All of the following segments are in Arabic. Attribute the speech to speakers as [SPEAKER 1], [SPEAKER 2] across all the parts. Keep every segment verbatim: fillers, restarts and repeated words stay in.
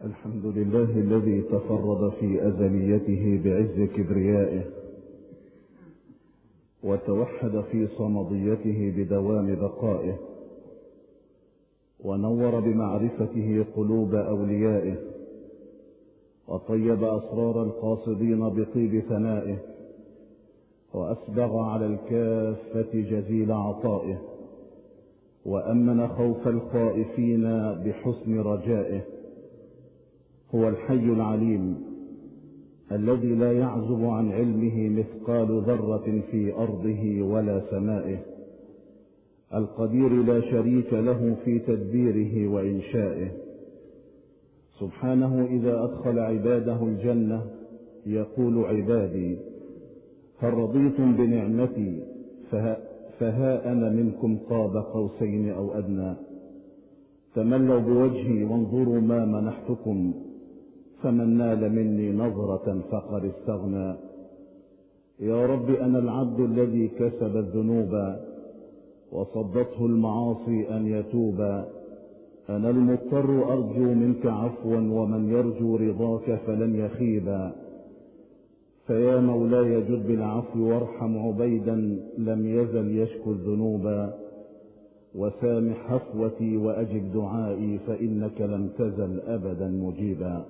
[SPEAKER 1] الحمد لله الذي تفرد في أزليته بعز كبريائه، وتوحد في صمديته بدوام بقائه، ونور بمعرفته قلوب أوليائه، وطيب أسرار القاصدين بطيب ثنائه، وأسبغ على الكافة جزيل عطائه، وأمن خوف الخائفين بحسن رجائه. هو الحي العليم الذي لا يعزب عن علمه مثقال ذرة في أرضه ولا سمائه، القدير لا شريك له في تدبيره وإنشائه. سبحانه إذا أدخل عباده الجنة يقول: عبادي هل رضيتم بنعمتي فها, فها أنا منكم قاب قوسين أو أدنى، تملوا بوجهي وانظروا ما منحتكم، فمن نال مني نظرة فقد استغنى. يا رب أنا العبد الذي كسب الذنوب وصدته المعاصي أن يتوب، أنا المضطر أرجو منك عفوا، ومن يرجو رضاك فلن يخيبا. فيا مولاي جد بالعفو وارحم عبيدا لم يزل يشكو الذنوب، وسامح هفوتي وأجب دعائي فإنك لم تزل أبدا مجيبا.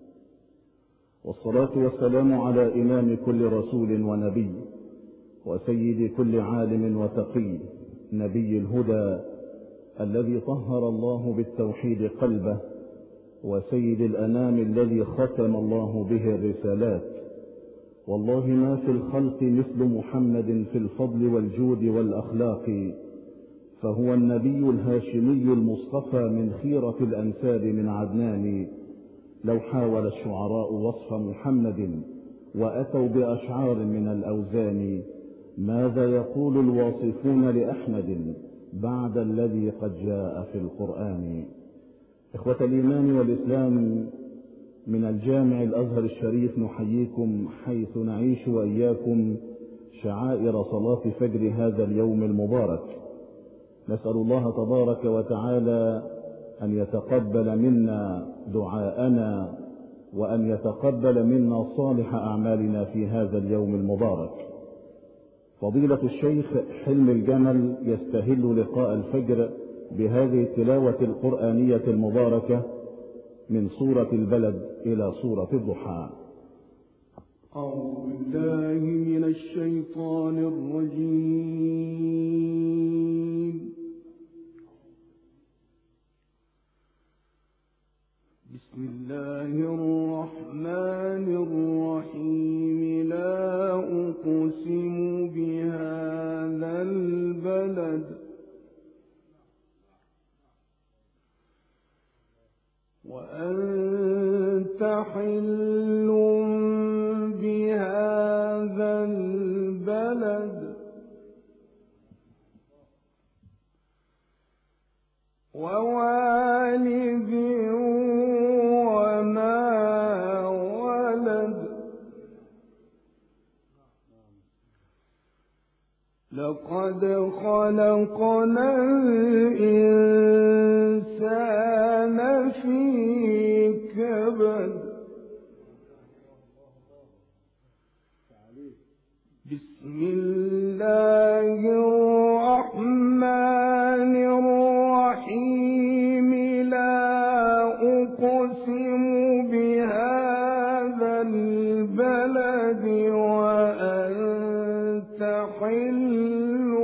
[SPEAKER 1] والصلاة والسلام على إمام كل رسول ونبي، وسيد كل عالم وتقي، نبي الهدى الذي طهر الله بالتوحيد قلبه، وسيد الأنام الذي ختم الله به الرسالات. والله ما في الخلق مثل محمد في الفضل والجود والأخلاق، فهو النبي الهاشمي المصطفى من خيرة الأنساب من عدنان. لو حاول الشعراء وصف محمد وأتوا بأشعار من الأوزان، ماذا يقول الواصفون لأحمد بعد الذي قد جاء في القرآن؟ إخوة الإيمان والإسلام، من الجامع الأزهر الشريف نحييكم حيث نعيش وإياكم شعائر صلاة فجر هذا اليوم المبارك. نسأل الله تبارك وتعالى أن يتقبل منا دعاءنا، وأن يتقبل منا صالح أعمالنا في هذا اليوم المبارك. فضيلة الشيخ حلم الجمل يستهل لقاء الفجر بهذه التلاوة القرآنية المباركة من سورة البلد إلى سورة الضحى.
[SPEAKER 2] أعوذ بالله من الشيطان الرجيم. بسم الله الرحمن الرحيم. لا أقسم بهذا البلد وأنت حل بهذا البلد ووالد وما ولد. لقد خلقنا الإنسان في كبد. بسم الله الرحمن الرحيم. لا أقسم بهذا البلد وأنت حل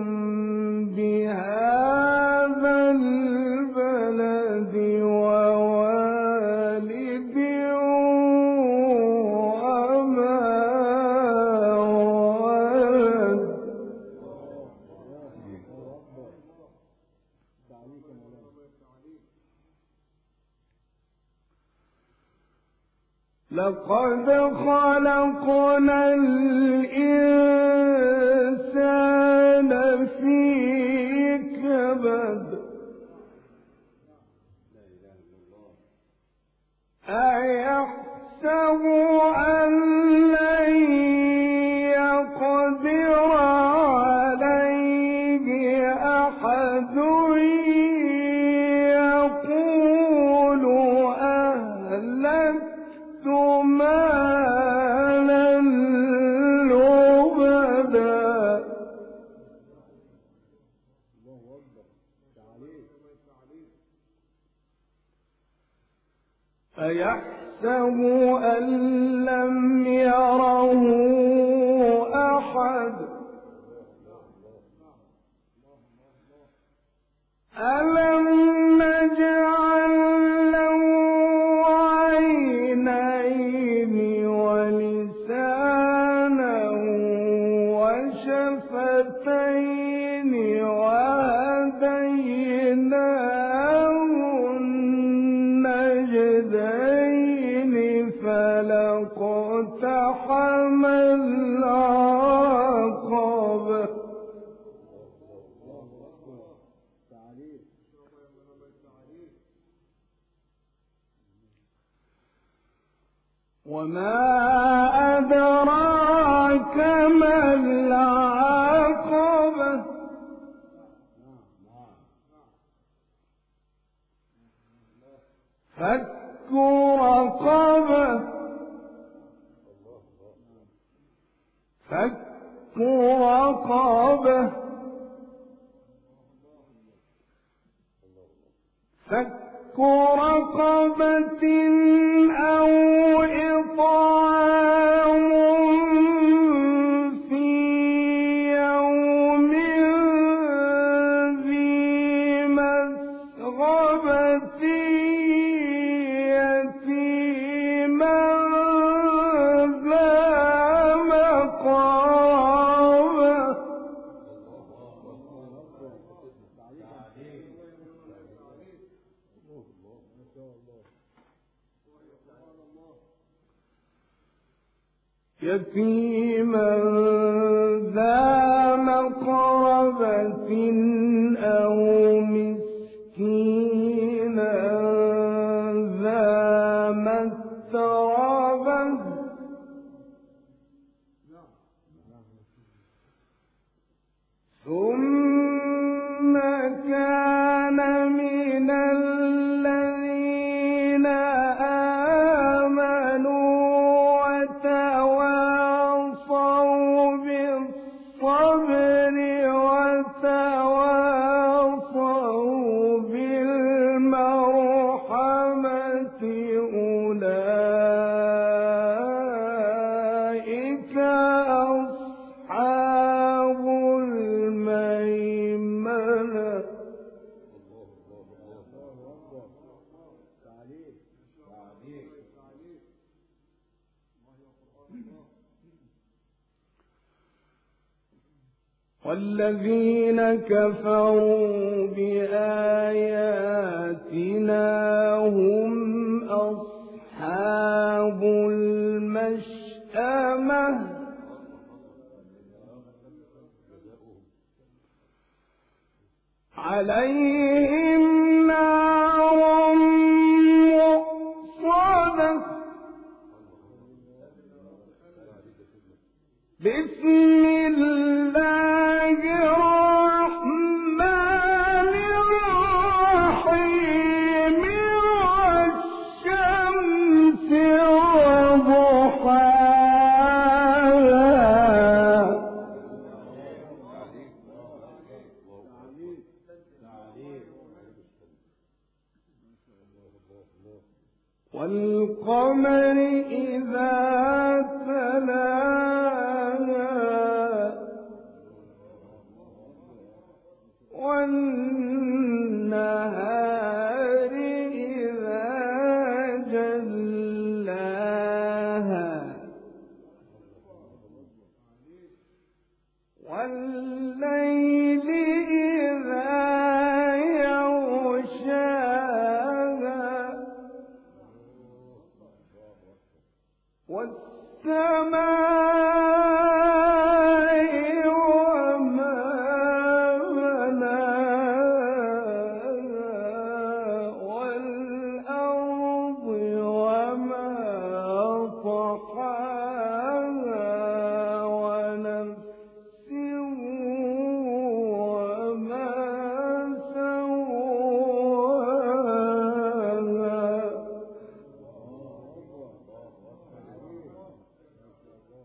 [SPEAKER 2] بهذا البلد ووالد وما ولد. لقد خلقنا الإنسان في كبد. أيحسب أن لن يقدر عليه أحد، يقول أهل أيحسب أن لم يره أحد ألم نجعل له عينين ولسانا وشفتين وهديناه النجدين فلاقتحم العقبة وما أدراك ما العقبة فك رقبة فك رقبة فك رقبة أو إطعام في يوم ذي مسغبة يتيما ذا مقربة يتيما ذا مقربة أو مسكينا ذا متربة ثم كان من الذين آمنوا وتواصوا بالصبر وتواصوا بالمرحمة أولئك أصحاب الميمنة والذين كفروا بآياتنا هم أصحاب المشأمة عليهم نار مؤصدة بسم الله الرحمن الرحيم والشمس وضحاها والقمر إذا تلاها والنهار إذا جلاها والليل إذا يغشاها والسماء وما بناها والأرض وما طحاها ونفس وما سواها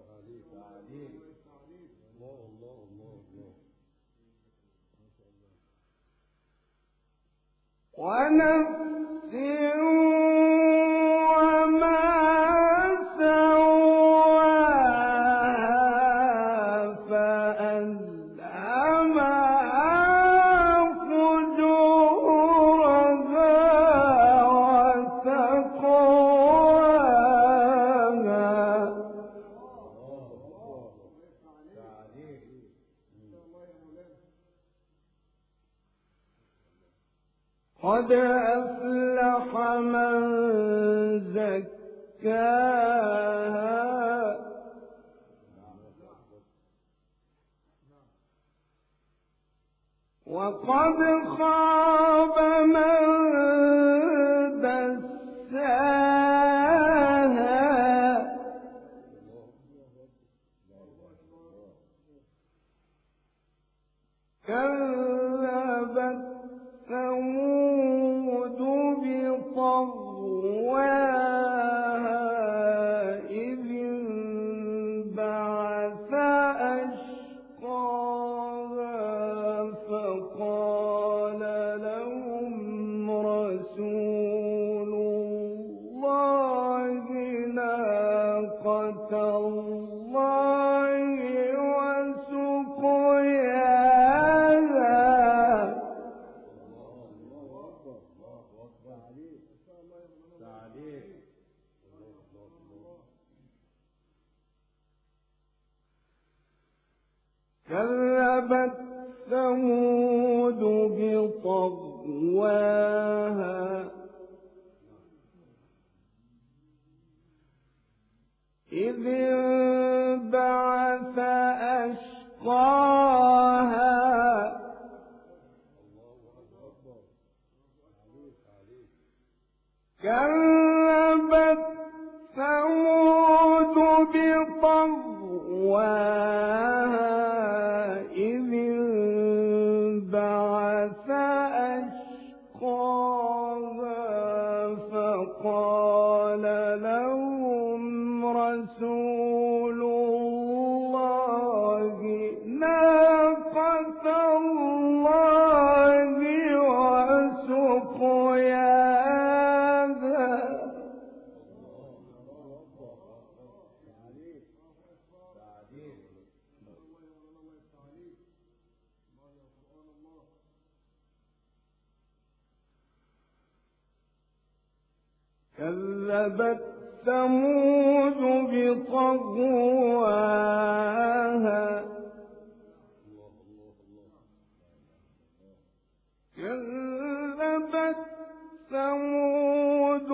[SPEAKER 2] قد أفلح من زكاها وقد خاب من دساها كذبت ثمود بطغواها إذ انبعث أشقاها فقال لهم رسول الله ناقة الله وسقياها كذبت ثمود بطغواها إذ انبعث أشقاها كذبت ثمود بطغواها إذ انبعث أشقاها فقال لهم رسول الله ناقة الله وسقياها كذبت ثمود بطغواها كذبت ثمود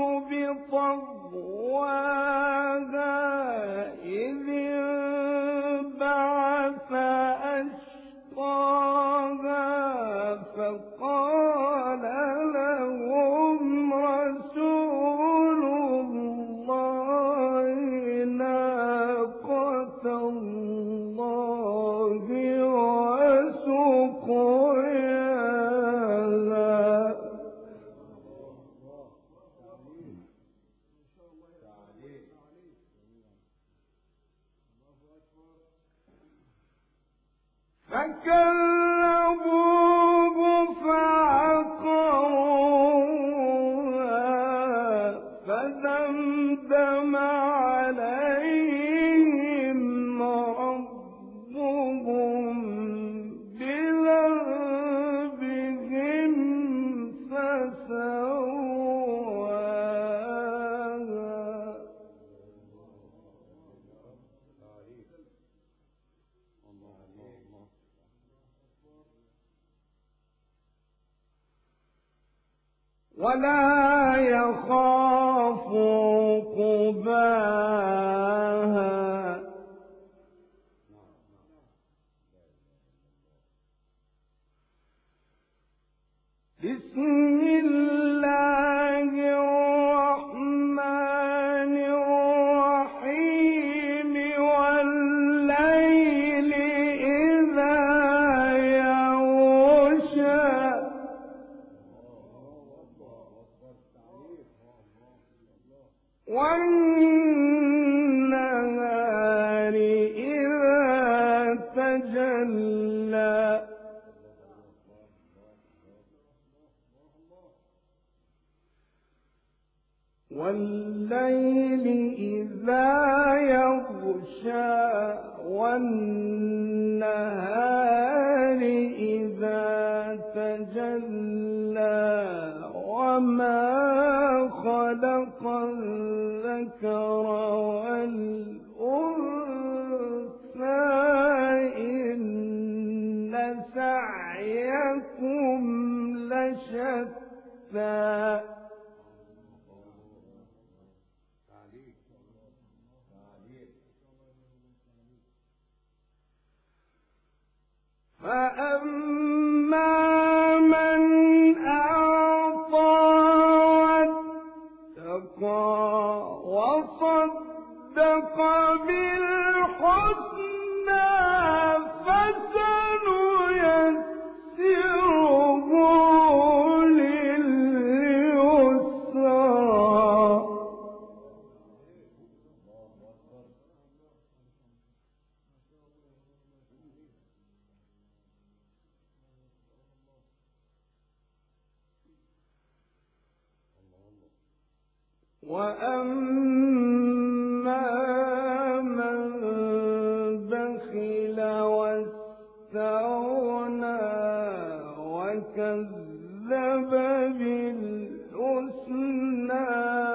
[SPEAKER 2] بطغواها إذ انبعث أشقاها فقال لهم رسول الله ناقة الله وسقياها فكذبوه فعقروها فدمدم عليهم ربهم بذنبهم فسواها ولا يخاف عقباها بسم الله الرحمن الرحيم والليل إذا يغشى والنهار إذا تجلى والليل إذا يغشى والنهار إذا تجلى وما خلق الذكر والأنثى إن سعيكم لشتى وصدق بالحسنى فسنيسره لليسرى وأما من بخل واستغنى وكذب بالحسنى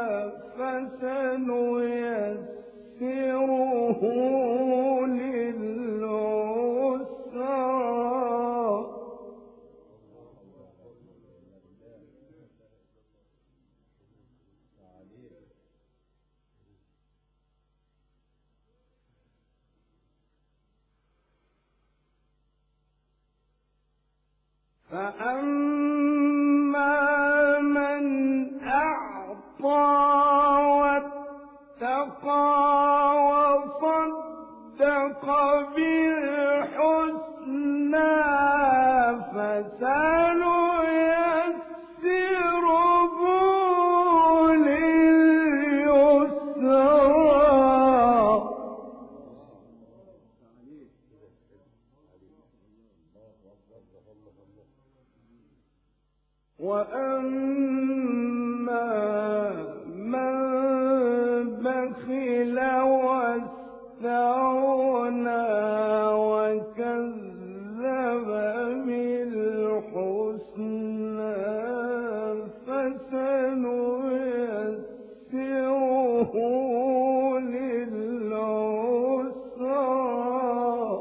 [SPEAKER 2] فسنيسره للعسرى فأما من أعطى واتقى وصدق بالحسنى فسنيسره لليسرى وأما من بخل واستغنى وكذب بالحسنى فسنيسره للعسرى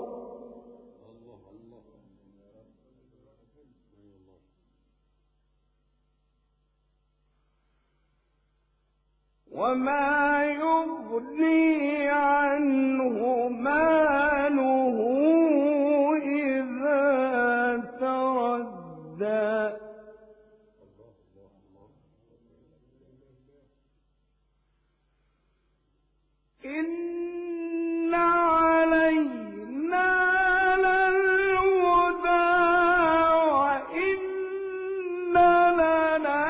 [SPEAKER 2] وما يغني عنه ماله إذا تردى إن علينا للهدى وإن لنا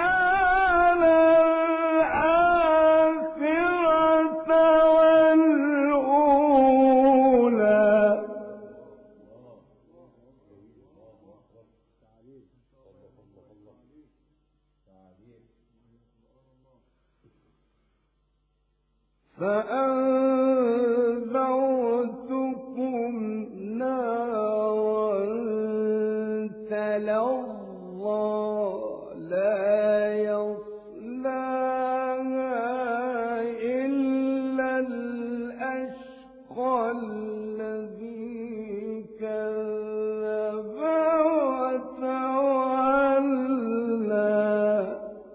[SPEAKER 2] فأنذرتكم نارا تلظى لا يصلاها إلا الأشقى الذي كذب وتولى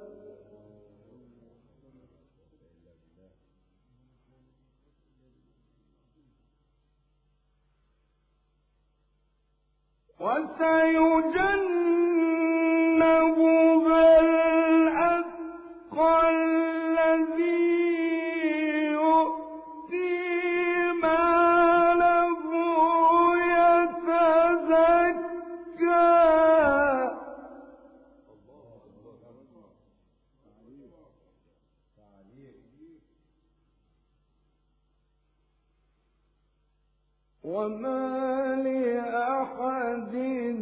[SPEAKER 2] وسيجنبها الأتقى الذي يؤتي ماله يتزكى وما لأحد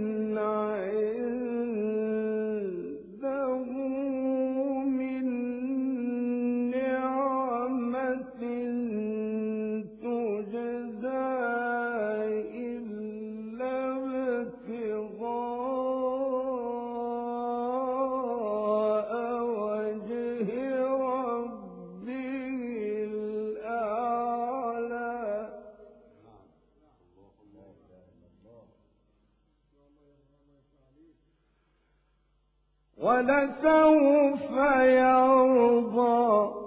[SPEAKER 2] عنده من نعمة تجزى إلا ابتغاء وجه ربه الأعلى ولسوف يرضى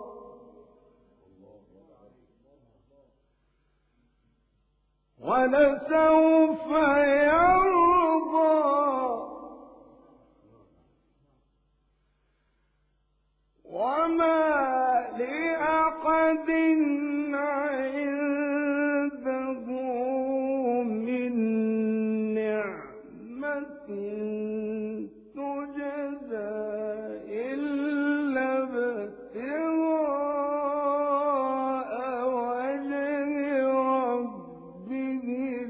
[SPEAKER 2] ولسوف يرضى وما لأحد عنده من نعمة تجزى إلا ابتغاء وجه ربه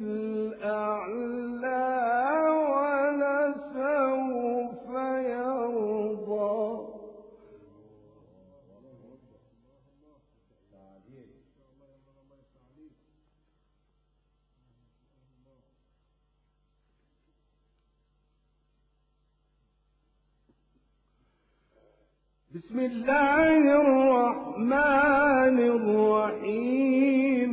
[SPEAKER 2] الأعلى ولسوف يرضى. بسم الله الرحمن الرحيم.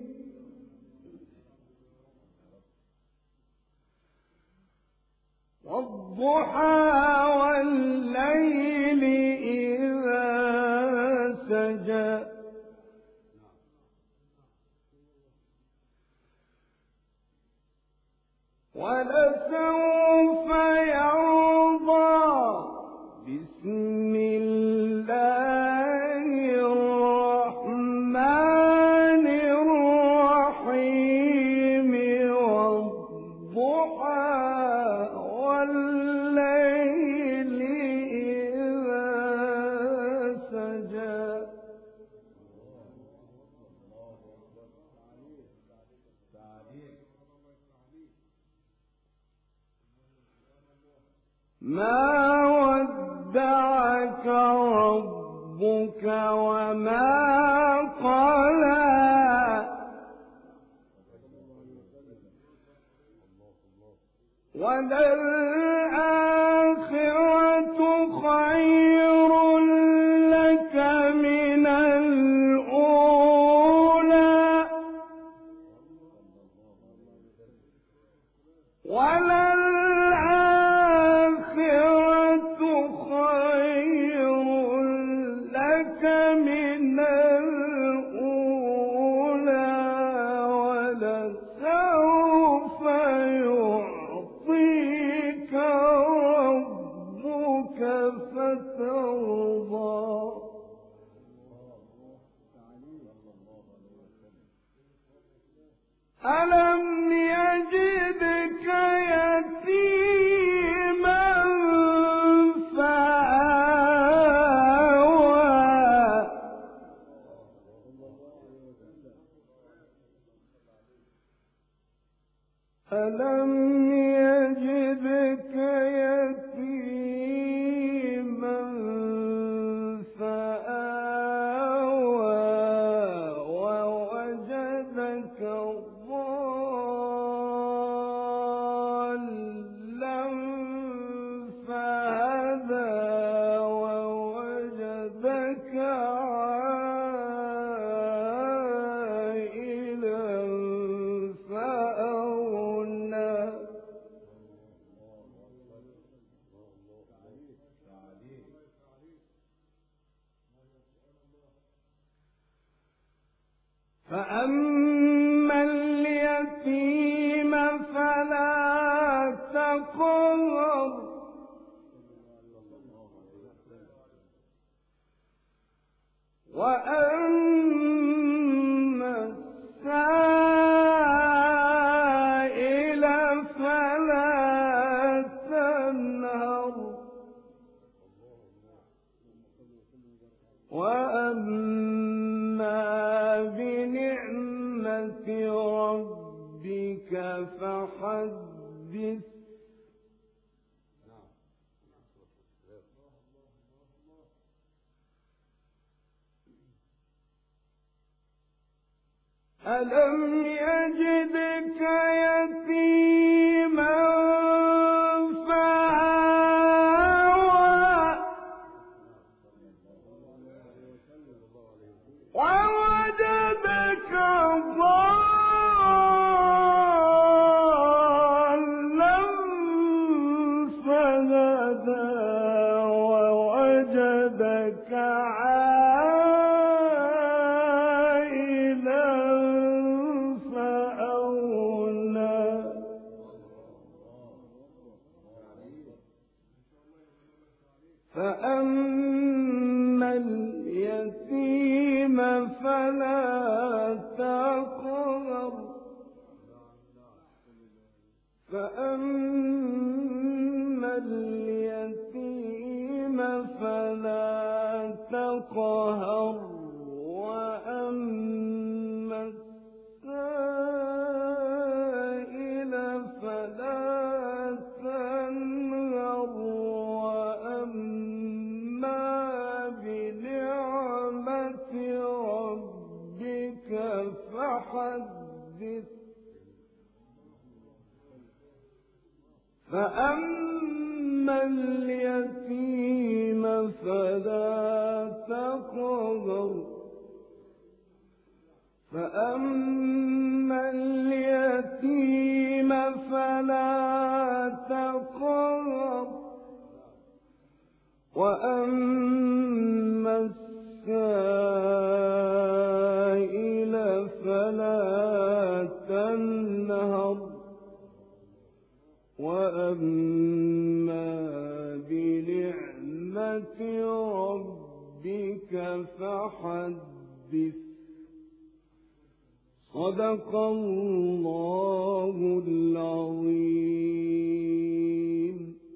[SPEAKER 2] والضحى والليل إذا سجى ولسوف يرضى. بسم الله الرحمن الرحيم. والضحى والليل إذا سجى ما ودعك ربك وما قلى. وللآخرة خير لك من الأولى وللآخرة خير لك من الأولى ولسوف يعطيك ربك فترضى. ألم يجدك يتيما فآوى ألم يجدك يتيما فآوى ووجدك ضالا فهدى ووجدك عائلا فأغنى. فأما اليتيم فلا تقهر وأما السائل فلا تنهر وأما بنعمة ربك فحدث. ألم يجدك يتيما فآوى ووجدك ضالا فهدى ووجدك عائلا فأغنى. فأما اليتيم اليتيم فلا تقهر فأما اليتيم فلا تقهر وأما السائل فلا تنهر وأما بنعمة ربك فحدث فأما اليتيم فلا تقهر فأما اليتيم فلا تقهر وأما السائل فلا تنهر وأما بنعمة ربك فحدث صدق الله العظيم.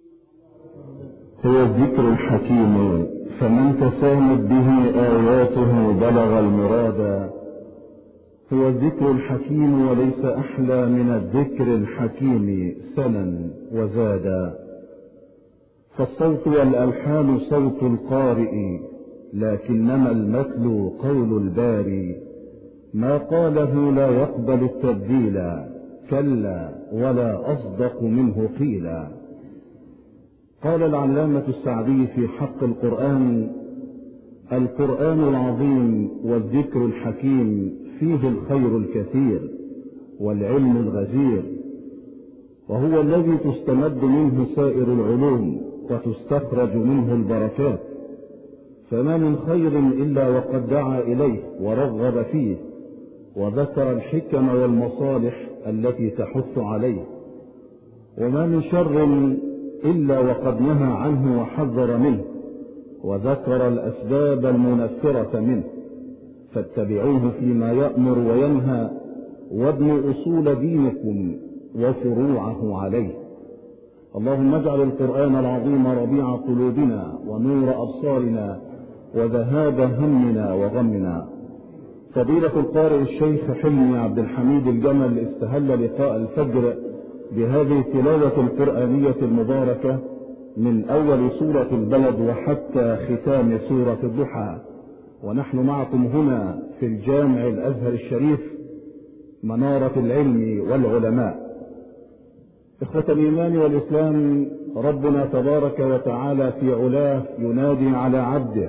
[SPEAKER 1] هو الذكر الحكيم فمن تسامت به آياته بلغ المرادا. هو الذكر الحكيم وليس أحلى من الذكر الحكيم سنا وزادا. فالصوت والألحان صوت القارئ لكنما المتلو قول الباري. ما قاله لا يقبل التبديل كلا ولا أصدق منه قيلا. قال العلامة السعدي في حق القرآن: القرآن العظيم والذكر الحكيم فيه الخير الكثير والعلم الغزير، وهو الذي تستمد منه سائر العلوم وتستخرج منه البركات، فما من خير إلا وقد دعا إليه ورغب فيه وذكر الحكم والمصالح التي تحث عليه، وما من شر إلا وقد نهى عنه وحذر منه وذكر الأسباب المنفرة منه. فاتبعوه فيما يأمر وينهى وابنوا أصول دينكم وفروعه عليه. اللهم اجعل القرآن العظيم ربيع قلوبنا ونور أبصارنا وذهاب همنا وغمنا. فضيلة القارئ الشيخ حلمي عبد الحميد الجمل استهل لقاء الفجر بهذه التلاوة القرآنية المباركة من أول سورة البلد وحتى ختام سورة الضحى، ونحن معكم هنا في الجامع الأزهر الشريف منارة العلم والعلماء. إخوة الإيمان والإسلام، ربنا تبارك وتعالى في علاه ينادي على عبده: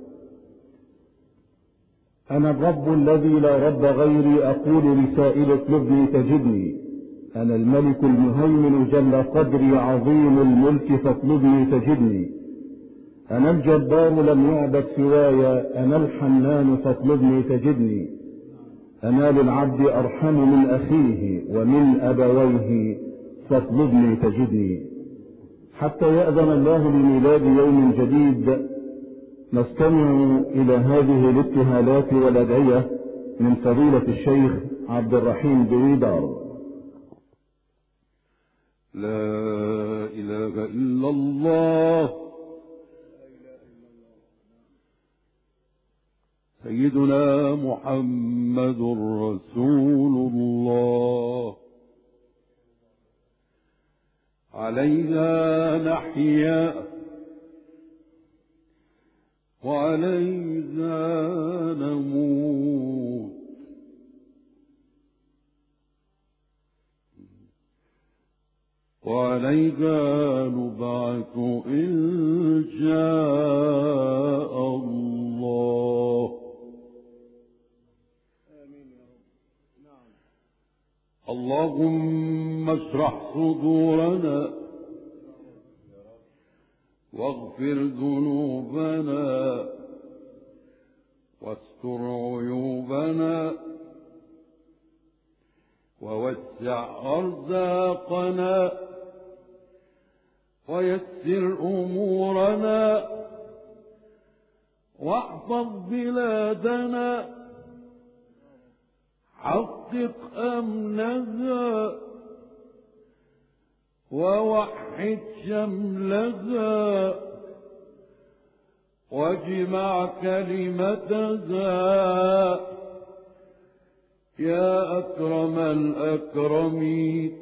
[SPEAKER 1] أنا الرب الذي لا رب غيري، أقول لسائل اطلبني تجدني. أنا الملك المهيمن جل قدري، عظيم الملك فاطلبني تجدني. أنا الجبار لم يعبد سواي، أنا الحنان فاطلبني تجدني. أنا للعبد أرحم من أخيه ومن أبويه فاطلبني تجدني. حتى يأذن الله بميلاد يوم جديد نستمع إلى هذه الابتهالات والأدعية من فضيلة الشيخ عبد الرحيم دويدار.
[SPEAKER 2] لا إله إلا الله سيدنا محمد رسول الله، عليها نحيا وعليها نموت، وعليها نبعث إن شاء الله. آمين يا رب. نعم. اللهم اشرح صدورنا واغفر ذنوبنا واستر عيوبنا ووسع أرزاقنا ويسر أمورنا واحفظ بلادنا حقق أمنها ووحد شملها واجمع كلمتها يا أكرم الأكرمين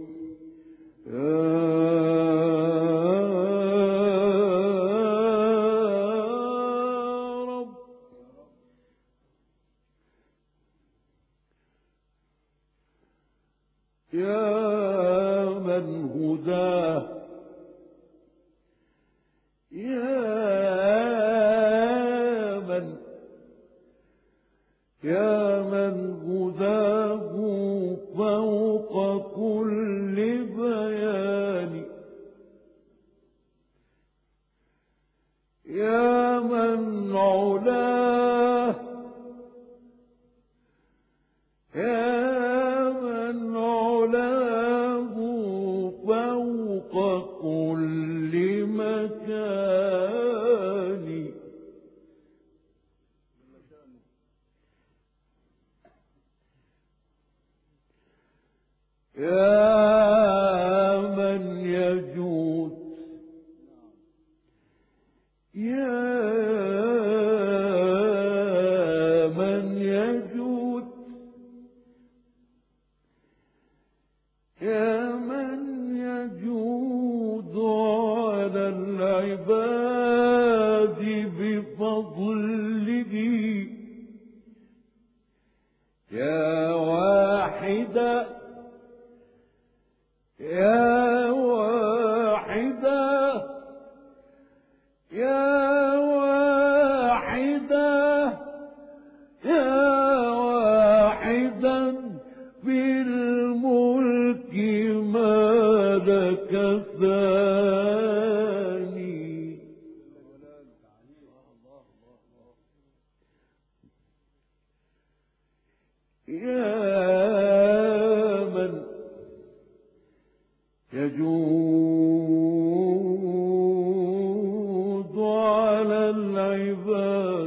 [SPEAKER 2] يا من هداه يا من يا من هداه فوق كل بيان يا من علاه يا كل مكان يا من يجود يا من يجود يا من يجود على العباد بفضله يا واحدا يا واحدا يا واحدا يا واحدا في الملك ما لك ثاني يا من يجود على العباد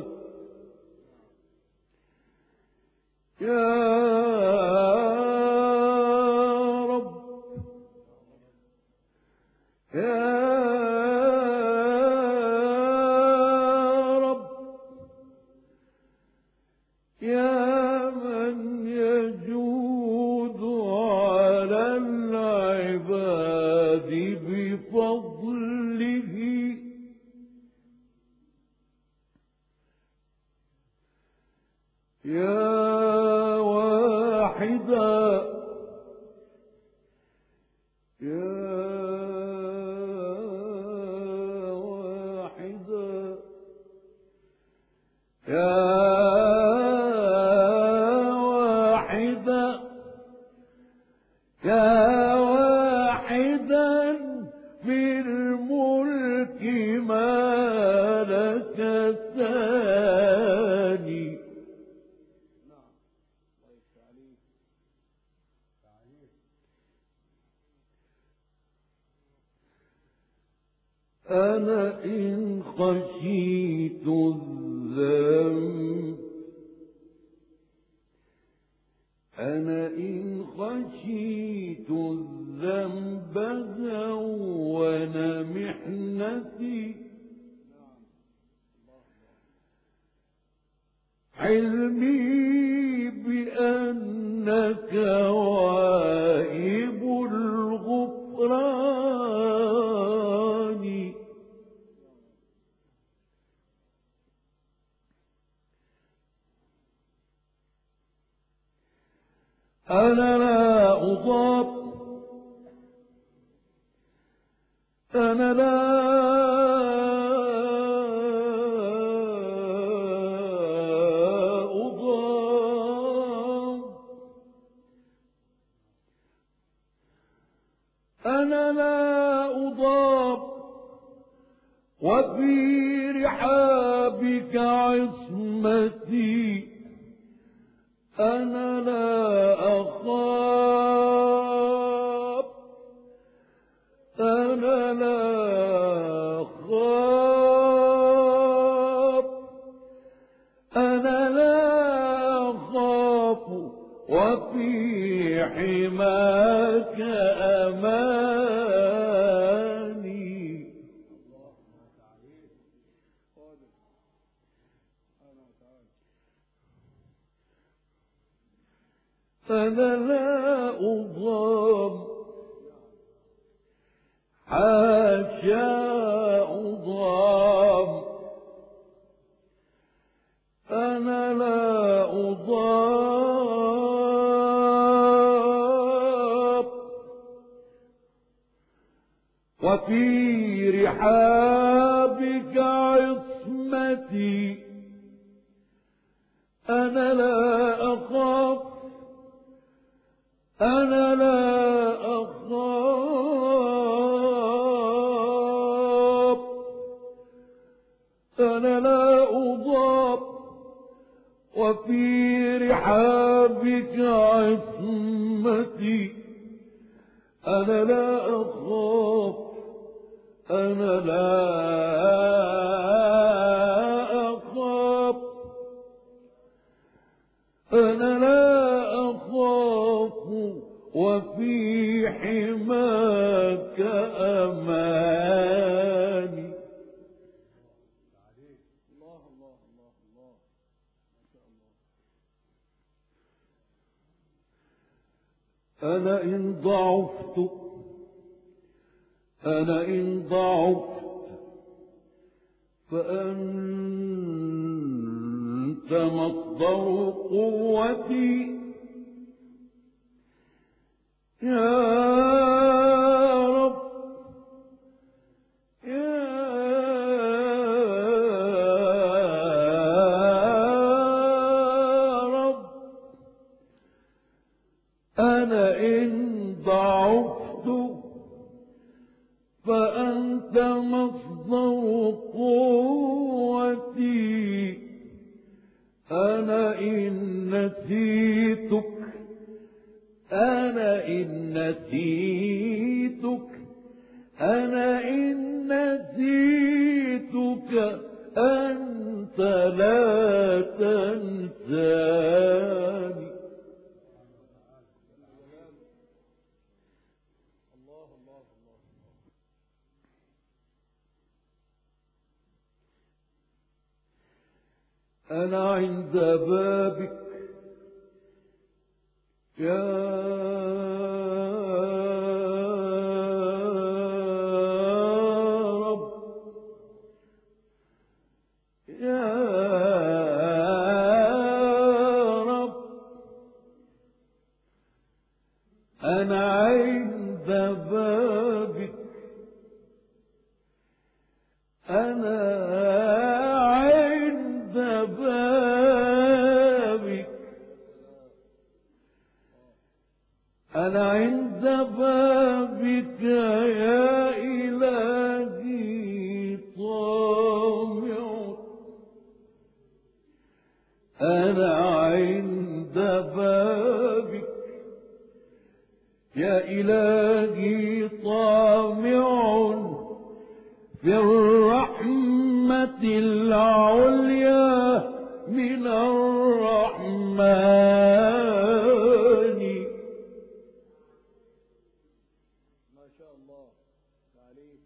[SPEAKER 2] يا رب يا رب يا من يجود على العباد بفضله يا واحدا يا واحدا يا واحدا يا واحدا في الملك ما لك ثاني أنا إن خشيت الذنب أنا إن خشيت الذنب هون محنتي علمي بأنك وائب الغفران أنا لا أضاب أنا لا أضاب أنا لا أضاب وفي رحابك عصمتي أنا لا أخاف أنا لا أخاف أنا لا أخاف وفي حماك أماني. أنا لا أضام حاشا أضام، أنا لا أضام، وفي رحابك عصمتي، أنا لا أخاف، أنا لا أخاف، أنا لا أضام، وفي رحابك عصمتي، أنا لا أخاف، أنا لا أخاف، أنا لا أخاف، وفي حماك أماني. الله الله الله الله ما شاء الله. أنا إن ضعفت، أنا إن ضعفت فأنت مصدر قوتي، يا رب يا رب. أنا إن ضعفت فأنت مصدر قوتي، أنا إن نسيتك، أنا إن نسيتك، أنا إن نسيتك أنت لا تنساني. الله الله الله. أنا عند بابك يا رب يا رب. أنا عند بابك، أنا عند بابك، أنا عند بابك يا إلهي طامع، أنا عند بابك يا إلهي طامع في الرحمة العليا من الرحمن. ما شاء الله عليك.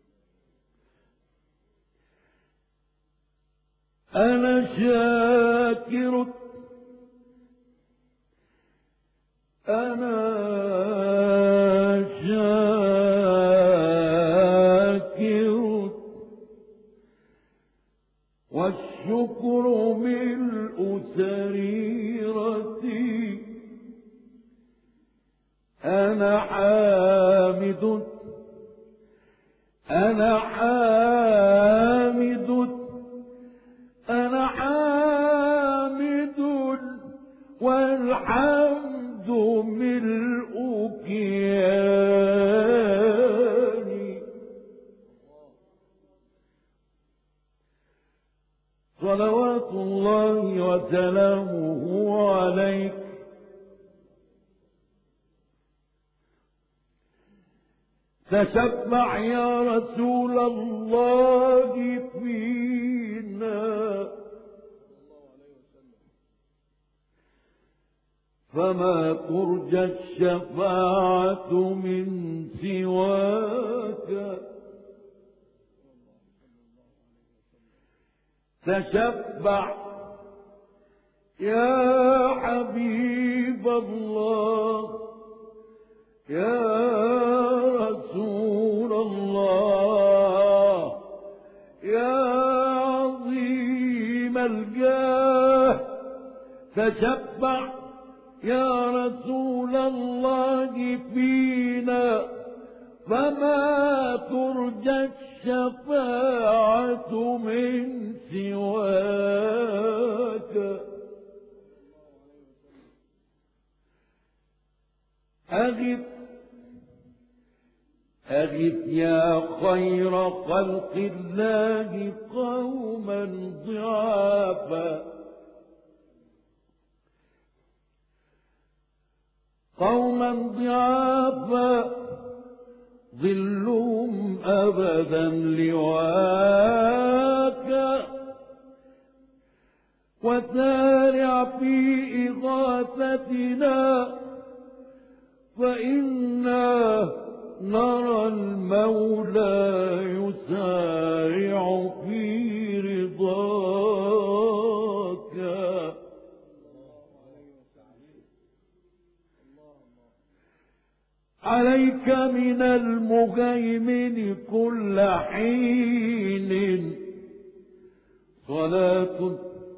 [SPEAKER 2] أنا شاكر، أنا شاكر، والشكر ملء سريرتي، أنا حامد، أنا حامد، أنا حامد، والحمد ملء كياني. صلوات الله وسلامه عليك تشفع يا رسول الله فينا. فما ترجى الشفاعة من سواك. تشفع يا حبيب الله، يا رسول الله، يا عظيم الجاه. تشفع يا رسول الله فينا، فما ترجى الشفاعة من سواك. أغث أغث يا خير خلق الله قوما ضعافا، قوما ضعافا ظلهم أبدا لواك. وسارع في إغاثتنا، فإنا نرى المولى يسارع في رضاك. عليك من المهيمن كل حين صلاة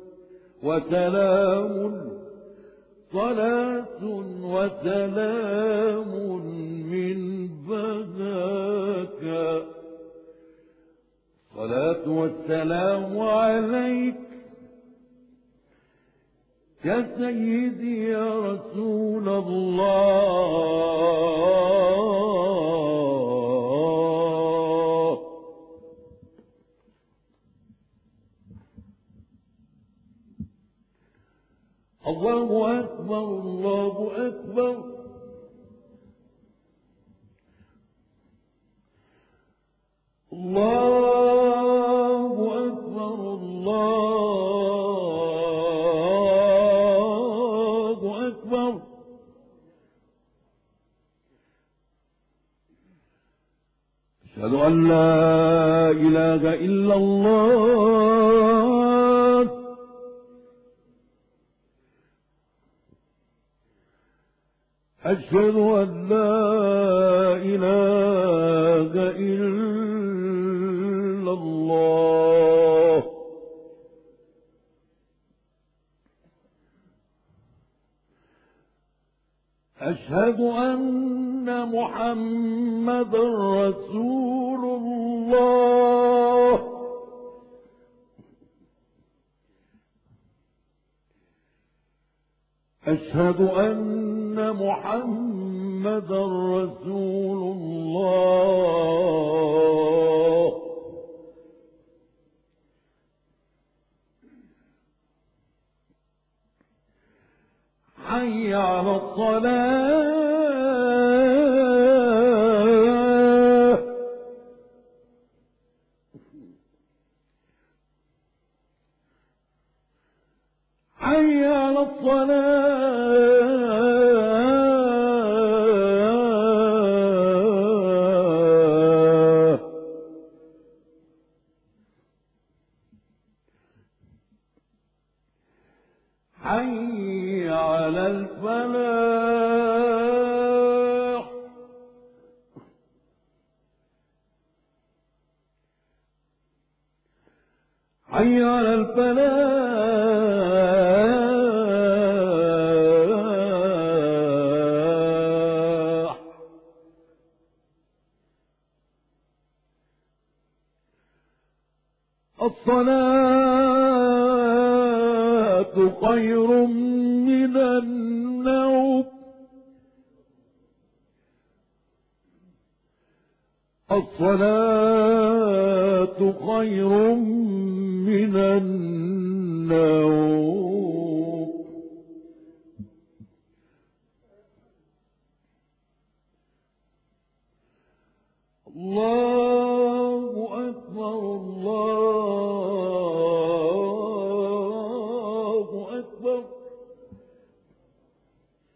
[SPEAKER 2] وسلام، صلاة وسلام من بذاك. صلاة والسلام عليك يا سيدي يا رسول الله. الله أكبر الله أكبر. الله أكبر الله أكبر. أشهد أن لا إله إلا الله. أشهد أن لا إله إلا الله. أشهد أن محمدا رسول الله. أشهد أن محمدا رسول الله. حي على الصلاة. حي على الصلاة. حي على الفلاح. حي على الفلاح. الصلاة خير من النوم. الصلاة خير من النوم. الله أكبر الله أكبر.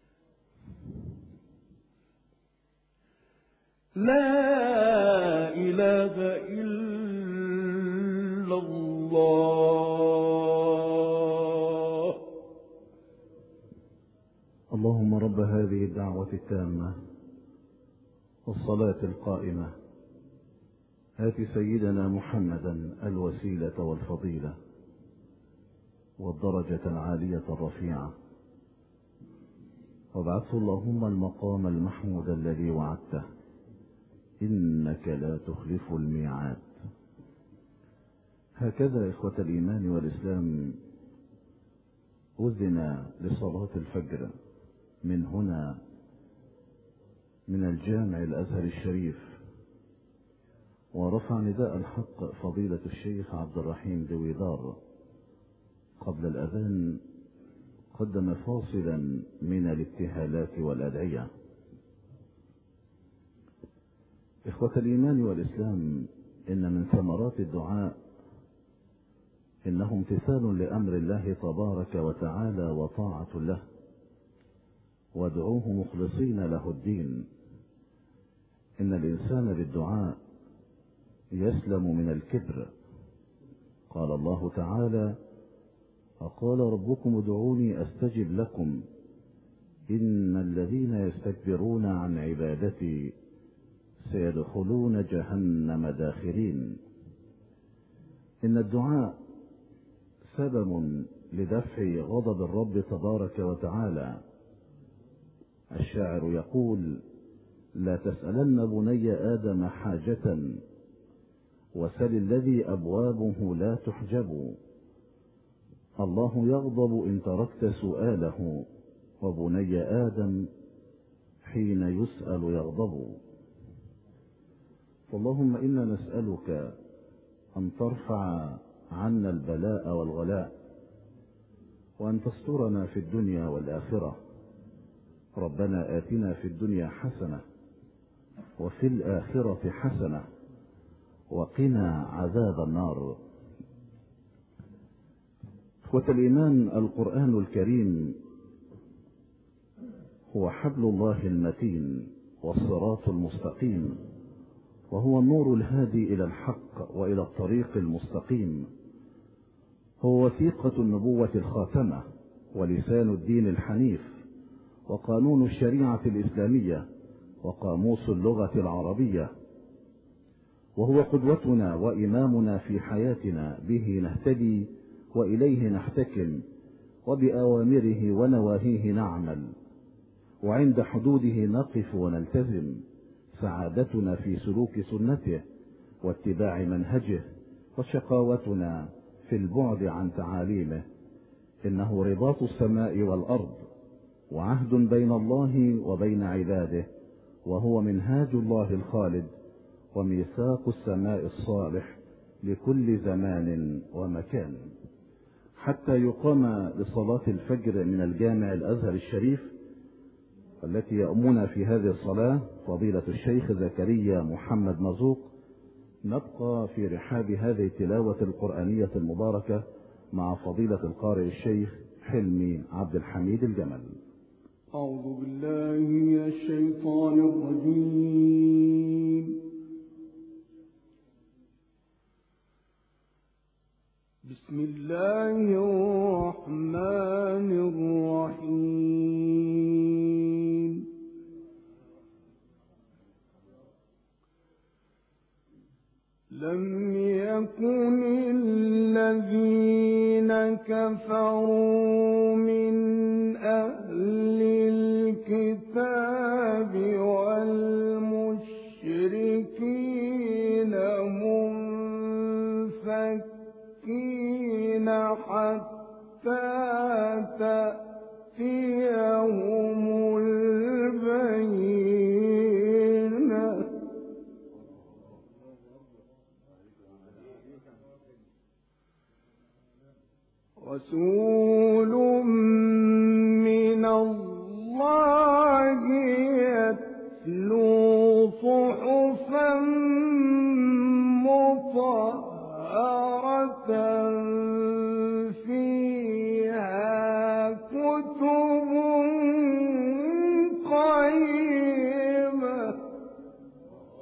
[SPEAKER 2] لا إله إلا الله.
[SPEAKER 1] اللهم رب هذه الدعوة التامة والصلاة القائمة آت سيدنا محمدا الوسيلة والفضيلة والدرجة العالية الرفيعة، وابعثه اللهم المقام المحمود الذي وعدته، إنك لا تخلف الميعاد. هكذا إخوة الإيمان والإسلام أذن لصلاة الفجر من هنا من الجامع الأزهر الشريف، ورفع نداء الحق فضيلة الشيخ عبد الرحيم دويدار قبل الأذان، قدم فاصلا من الابتهالات والأدعية. إخوة الإيمان والإسلام، إن من ثمرات الدعاء إنه امتثال لأمر الله تبارك وتعالى وطاعة له، وادعوه مخلصين له الدين. إن الإنسان بالدعاء يسلم من الكبر. قال الله تعالى: وقال ربكم ادعوني أستجب لكم إن الذين يستكبرون عن عبادتي سيدخلون جهنم داخرين. إن الدعاء سبب لدفع غضب الرب تبارك وتعالى. الشاعر يقول: لا تسألن بني آدم حاجة وسل الذي أبوابه لا تحجب. الله يغضب إن تركت سؤاله، وبني آدم حين يسأل يغضب. فاللهم إنا نسألك أن ترفع عنا البلاء والغلاء، وأن تسترنا في الدنيا والآخرة. ربنا آتنا في الدنيا حسنة وفي الآخرة حسنة وقنا عذاب النار. إخوة الإيمان، القرآن الكريم هو حبل الله المتين والصراط المستقيم، وهو النور الهادي إلى الحق وإلى الطريق المستقيم. هو وثيقة النبوة الخاتمة ولسان الدين الحنيف وقانون الشريعة الإسلامية وقاموس اللغة العربية. وهو قدوتنا وإمامنا في حياتنا، به نهتدي وإليه نحتكم، وبأوامره ونواهيه نعمل، وعند حدوده نقف ونلتزم. سعادتنا في سلوك سنته واتباع منهجه، وشقاوتنا في البعد عن تعاليمه. إنه رباط السماء والأرض، وعهد بين الله وبين عباده، وهو منهاج الله الخالد، وميثاق السماء الصالح لكل زمان ومكان. حتى يقام لصلاة الفجر من الجامع الأزهر الشريف، التي يؤمنا في هذه الصلاة فضيلة الشيخ زكريا محمد مرزوق، نبقى في رحاب هذه التلاوة القرآنية المباركة مع فضيلة القارئ الشيخ حلمي عبد الحميد الجمل.
[SPEAKER 2] أعوذ بالله من الشيطان الرجيم. بسم الله الرحمن الرحيم. لم يكن الذين كفروا من أهل الكتاب والمشركين منفكين حتى تأتيهم البينة. رسول من الله يتلو صحفا مطهرة فيها كتب قيمة.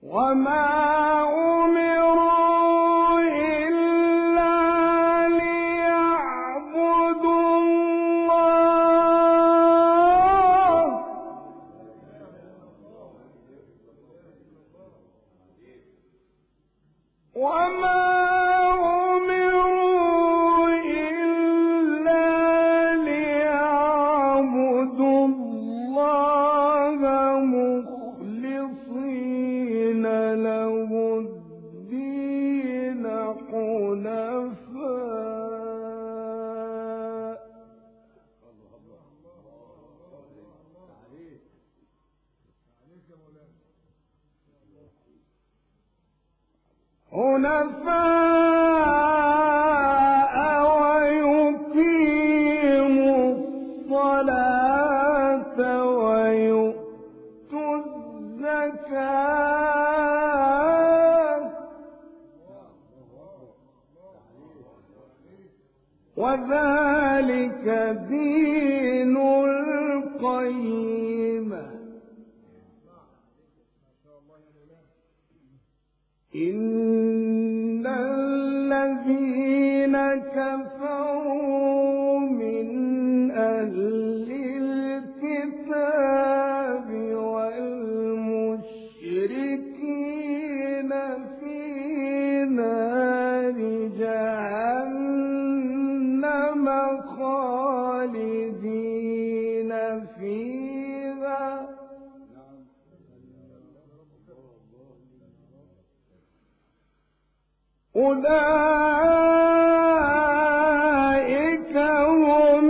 [SPEAKER 2] وما أمروا إلا ليعبدوا الله وما أمروا إلا ليعبدوا الله مخلصين له الدين حنفاء حنفاء ويقيموا الصلاة ويؤتوا الزكاة وذلك دين القيمة إن الذين كفروا من أهل الكتاب والمشركين في نار جهنم خالدين فيها أولئك هم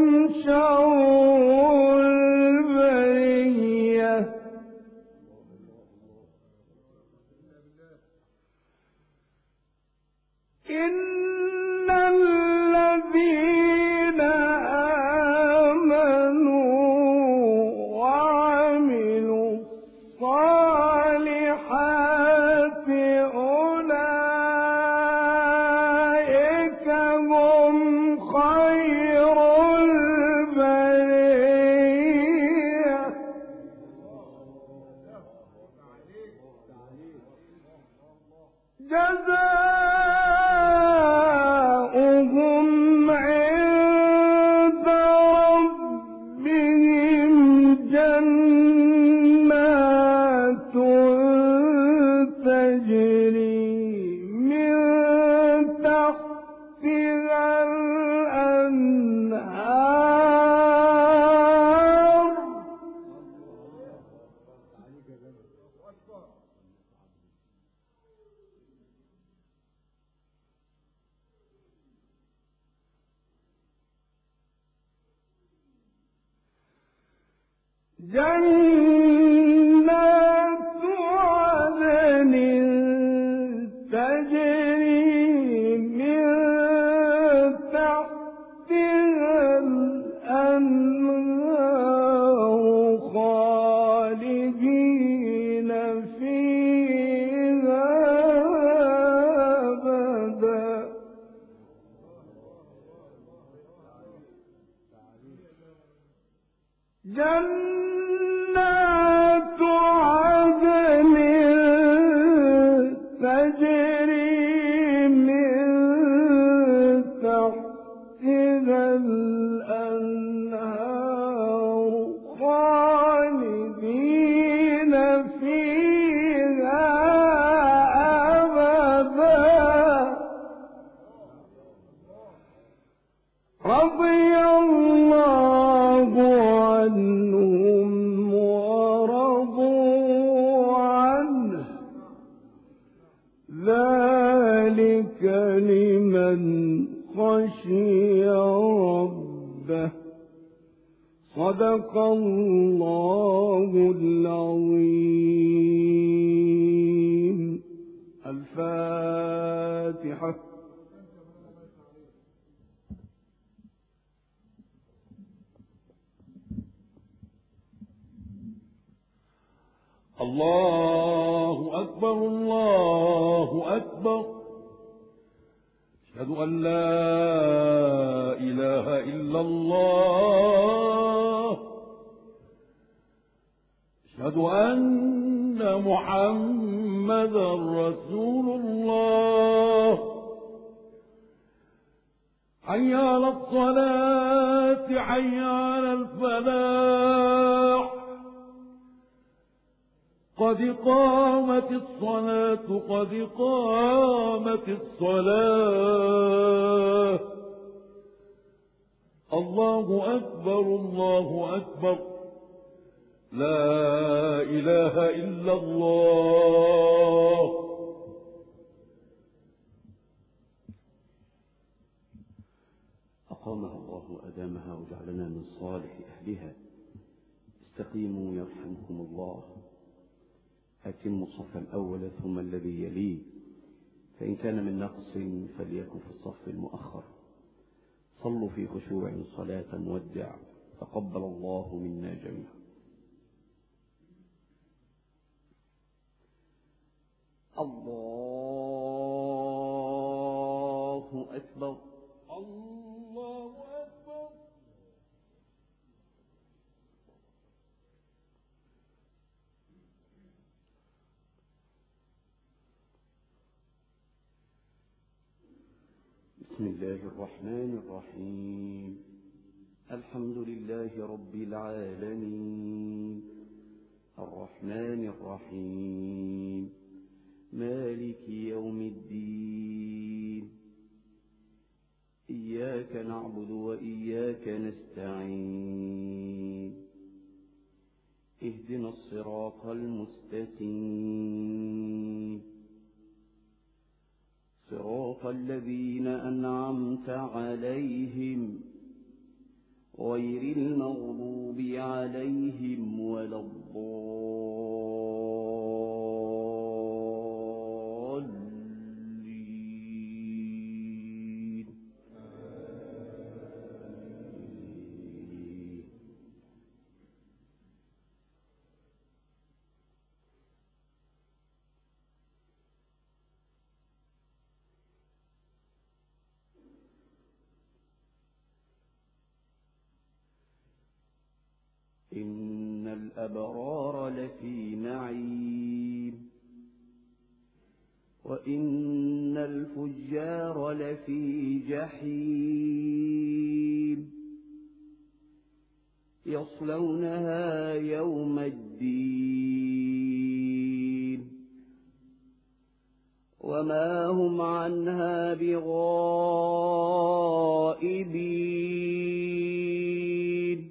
[SPEAKER 2] شر البرية إن الذين آمنوا وعملوا الصالحات أولئك هم خير البرية جزاؤهم عند ربهم جنات تجري من تحتها الأنهار جنات عدن تجري من تحتها الأنهار خالدين فيها أبدا جنات عدن تجري من تحتها الأنهار خالدين فيها أبدا رضي الله عنهم ورضوا عنه ذلك لمن خشي ربه صدق الله العظيم. الفاتحة.
[SPEAKER 3] الله أكبر الله أكبر أشهد أن لا إله إلا الله أشهد أن محمدا رسول الله. حي على الصلاة حي على الفلاح. قد قامت الصلاة قد قامت الصلاة. الله أكبر الله أكبر. لا إله إلا الله.
[SPEAKER 4] أقامها الله وأدامها وجعلنا من صالح أهلها. استقيموا يرحمكم الله. أتموا الصف الأول ثم الذي يليه، فإن كان من نقص فليكن في الصف المؤخر. صلوا في خشوع صلاة مودع، تقبل الله منا جميعا. الله أكبر.
[SPEAKER 3] الله أكبر.
[SPEAKER 4] بسم الله الرحمن الرحيم. الحمد لله رب العالمين، الرحمن الرحيم، مالك يوم الدين. إياك نعبد وإياك نستعين. اهدنا الصراط المستقيم، صراط الذين أنعمت عليهم غير المغضوب عليهم ولا الضالين. إن الأبرار لفي نعيم، وإن الفجار لفي جحيم، يصلونها يوم الدين وما هم عنها بغائبين.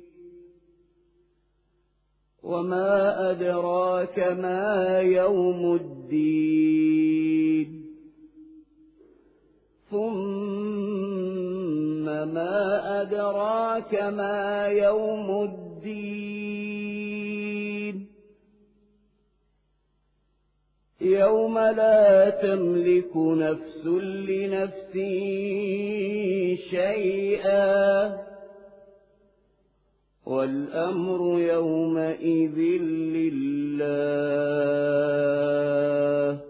[SPEAKER 4] وما أدراك ما يوم الدين. ثم ما أدراك ما يوم الدين. يوم لا تملك نفس لنفس شيئا والأمر يومئذ لله.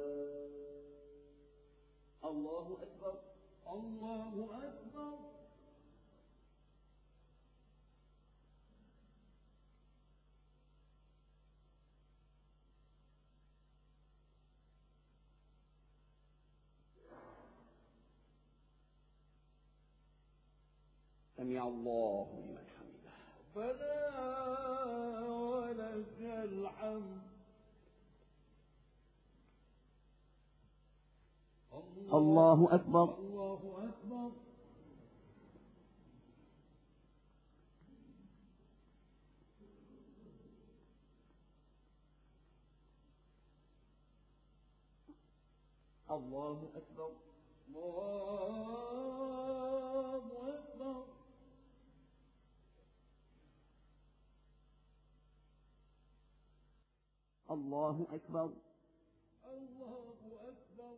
[SPEAKER 4] الله أكبر.
[SPEAKER 3] الله أكبر.
[SPEAKER 4] سمع الله لمن حمده.
[SPEAKER 3] ربنا ولك الحمد.
[SPEAKER 4] الله أكبر.
[SPEAKER 3] الله أكبر.
[SPEAKER 4] الله أكبر.
[SPEAKER 3] الله أكبر.
[SPEAKER 4] الله أكبر.
[SPEAKER 3] الله أكبر.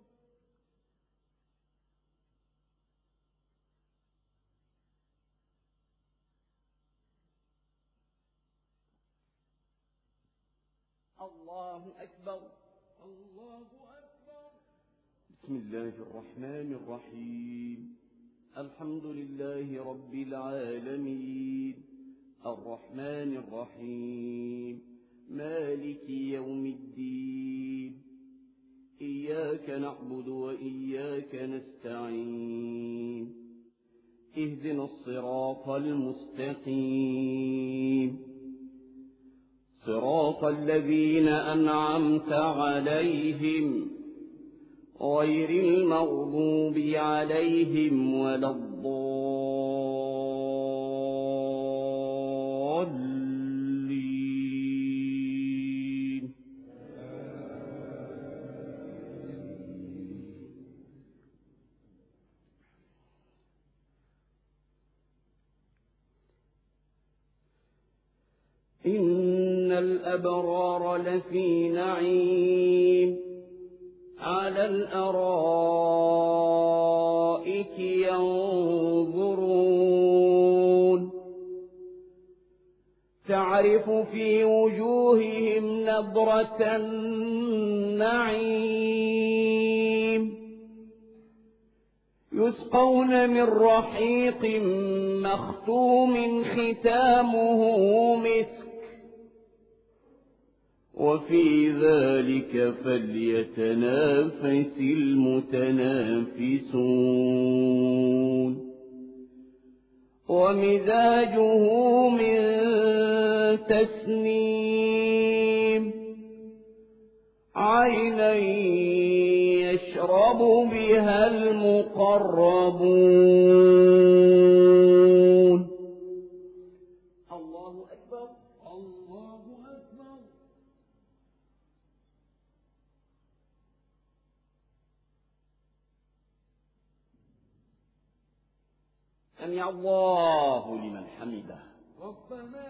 [SPEAKER 4] الله أكبر.
[SPEAKER 3] الله أكبر.
[SPEAKER 4] بسم الله الرحمن الرحيم. الحمد لله رب العالمين، الرحمن الرحيم، مالك يوم الدين إياك نعبد وإياك نستعين اهدنا الصراط المستقيم صراط الذين أنعمت عليهم غير المغضوب عليهم ولا الضالين. إن الأبرار لفي نعيم على الأرائك ينظرون تعرف في وجوههم نضرة النعيم يسقون من رحيق مختوم ختامه مسك وفي ذلك فليتنافس المتنافسون ومزاجه من تسنيم عينا يشرب بها المقربون. الله أكبر
[SPEAKER 3] الله أكبر.
[SPEAKER 4] سمع الله لمن حمده.
[SPEAKER 3] ربنا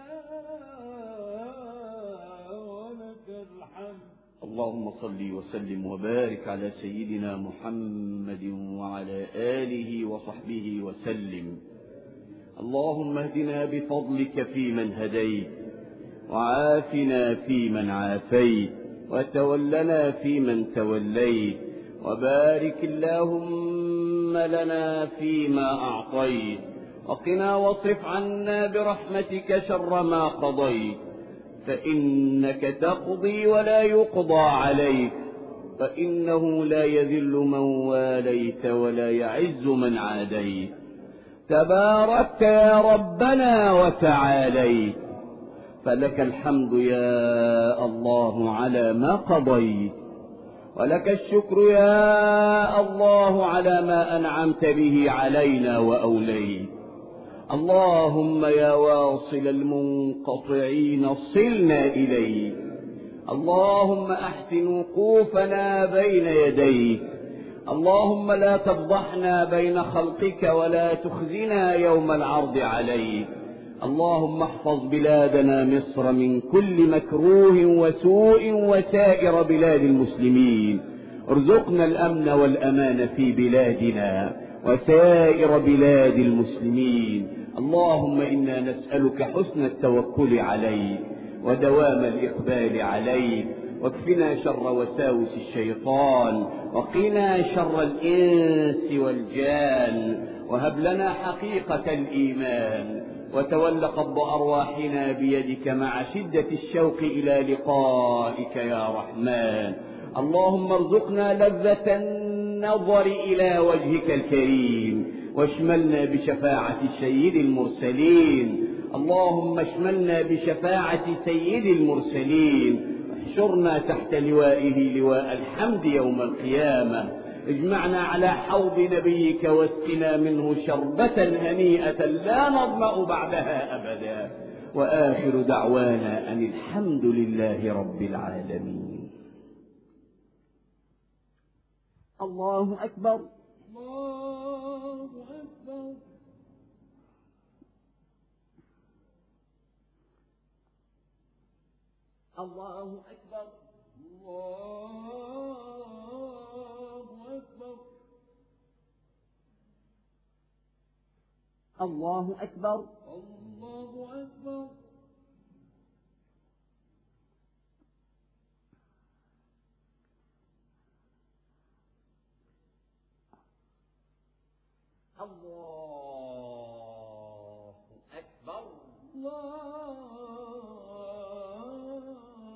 [SPEAKER 3] ولك الحمد.
[SPEAKER 4] اللهم صل وسلم وبارك على سيدنا محمد وعلى آله وصحبه وسلم. اللهم اهدنا بفضلك فيمن هديت وعافنا فيمن عافيت وتولنا فيمن توليت وبارك اللهم لنا فيما أعطيت وقنا واصرف عنا برحمتك شر ما قضيت فإنك تقضي ولا يقضى عليك فإنه لا يذل من واليت ولا يعز من عاديت تباركت يا ربنا وتعاليت فلك الحمد يا الله على ما قضيت ولك الشكر يا الله على ما أنعمت به علينا وأوليت. اللهم يا واصل المنقطعين صلنا إليك. اللهم أحسن وقوفنا بين يديك. اللهم لا تفضحنا بين خلقك ولا تخزنا يوم العرض عليك. اللهم احفظ بلادنا مصر من كل مكروه وسوء وسائر بلاد المسلمين. ارزقنا الأمن والأمان في بلادنا وسائر بلاد المسلمين. اللهم إنا نسألك حسن التوكل عليك ودوام الإقبال عليك واكفنا شر وساوس الشيطان وقنا شر الإنس والجان وهب لنا حقيقة الإيمان وتول قبض أرواحنا بيدك مع شدة الشوق إلى لقائك يا رحمن. اللهم ارزقنا لذة النظر إلى وجهك الكريم واشملنا بشفاعة سيد المرسلين. اللهم اشملنا بشفاعة سيد المرسلين احشرنا تحت لوائه لواء الحمد يوم القيامة. اجمعنا على حوض نبيك واسقنا منه شربة هنيئة لا نظمأ بعدها أبدا. وآخر دعوانا أن الحمد لله رب العالمين. الله أكبر.
[SPEAKER 3] الله أكبر.
[SPEAKER 4] الله أكبر.
[SPEAKER 3] الله
[SPEAKER 4] الله
[SPEAKER 3] أكبر.
[SPEAKER 4] أكبر.
[SPEAKER 3] الله أكبر.
[SPEAKER 4] الله أكبر.
[SPEAKER 3] الله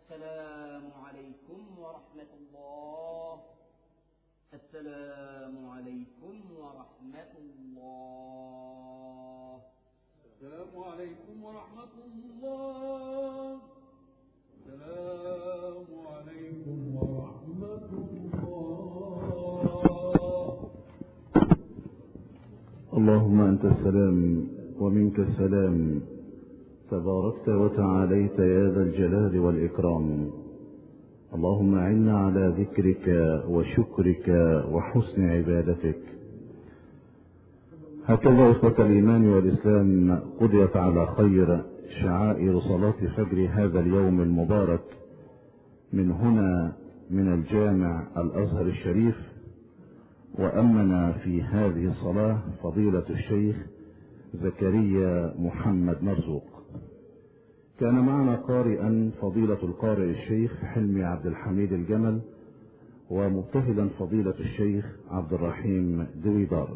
[SPEAKER 5] السلام عليكم ورحمة الله. السلام عليكم ورحمة الله.
[SPEAKER 3] السلام عليكم ورحمة الله. السلام عليكم ورحمة الله.
[SPEAKER 1] اللهم أنت السلام ومنك السلام، تباركت وتعاليت يا ذا الجلال والإكرام. اللهم أعنا على ذكرك وشكرك وحسن عبادتك. هكذا إخوة الإيمان والإسلام قضيت على خير شعائر صلاة فجر هذا اليوم المبارك من هنا من الجامع الأزهر الشريف. وأمنا في هذه الصلاة فضيلة الشيخ زكريا محمد مرزوق. كان معنا قارئا فضيلة القارئ الشيخ حلمي عبد الحميد الجمل، ومبتهلا فضيلة الشيخ عبد الرحيم دويدار.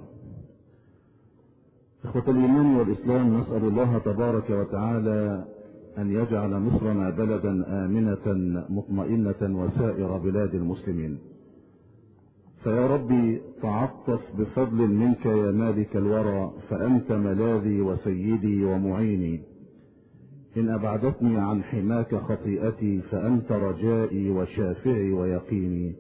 [SPEAKER 1] إخوة الإيمان والإسلام، نسأل الله تبارك وتعالى أن يجعل مصرنا بلدا آمنة مطمئنة وسائر بلاد المسلمين. فيا ربي تعطف بفضل منك يا مالك الورى، فأنت ملاذي وسيدي ومعيني. إن أبعدتني عن حماك خطيئتي فأنت رجائي وشافعي ويقيني.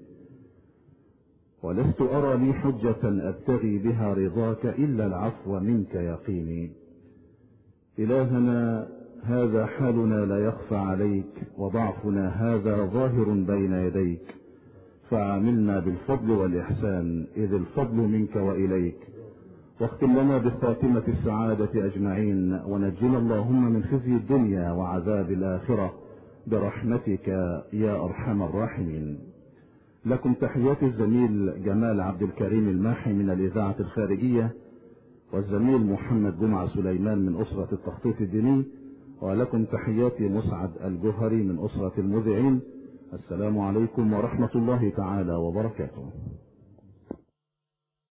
[SPEAKER 1] ولست أرى لي حجة أبتغي بها رضاك إلا العفو منك يقيني. إلهنا هذا حالنا لا يخفى عليك، وضعفنا هذا ظاهر بين يديك، فعاملنا بالفضل والإحسان إذ الفضل منك وإليك. واختم لنا بالخاتمة السعادة أجمعين، ونجنا اللهم من خزي الدنيا وعذاب الآخرة برحمتك يا أرحم الراحمين. لكم تحيات الزميل جمال عبد الكريم الماحي من الإذاعة الخارجية، والزميل محمد جمعة سليمان من أسرة التخطيط الديني، ولكم تحياتي مسعد الجوهري من أسرة المذيعين. السلام عليكم ورحمة الله تعالى وبركاته.